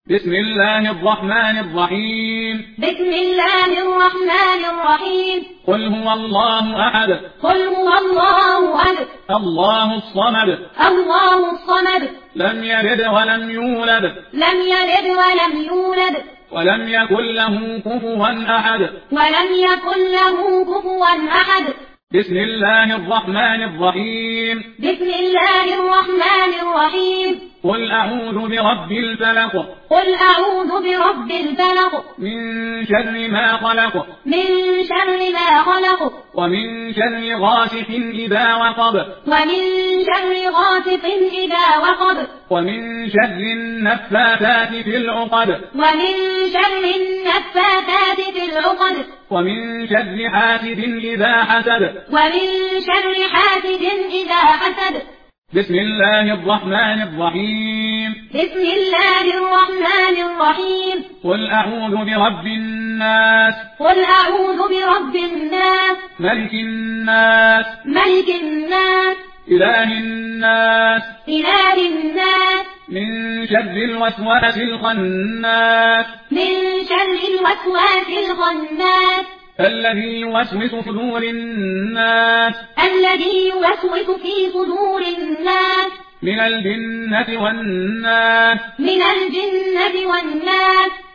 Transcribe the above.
بسم الله الرحمن الرحيم. بسم الله الرحمن الرحيم. قل هو الله أحد. قل هو الله أحد. الله الصمد. الله الصمد. لم يلد ولم يولد. لم يلد ولم يولد. ولم يكن له كفوا أحد. ولم يكن له كفوا أحد. بسم الله الرحمن الرحيم. بسم الله الرحمن الرحيم. قل أعوذ برب الفلق. قل أعوذ برب الفلق. من شر ما خلق. من شر ما خلق. ومن شر غاسق إذا وقب. ومن شر غاسق إذا وقب. ومن شر النفاثات في العقد. ومن شر النفاثات في العقد. ومن شر حاسد إذا حسد. ومن شر حاسد إذا حسد. بسم الله الرحمن الرحيم. بسم الله الرحمن الرحيم. قل أعوذ برب الناس. قل أعوذ برب الناس. ملك الناس. ملك الناس. إله الناس. إله الناس. من شر الوسواس الخناس. من شر الوسواس الخناس. الذي يوسوس في صدور الناس. الذي يوسوس في صدور الناس. من الجنة والناس. من الجنة والناس.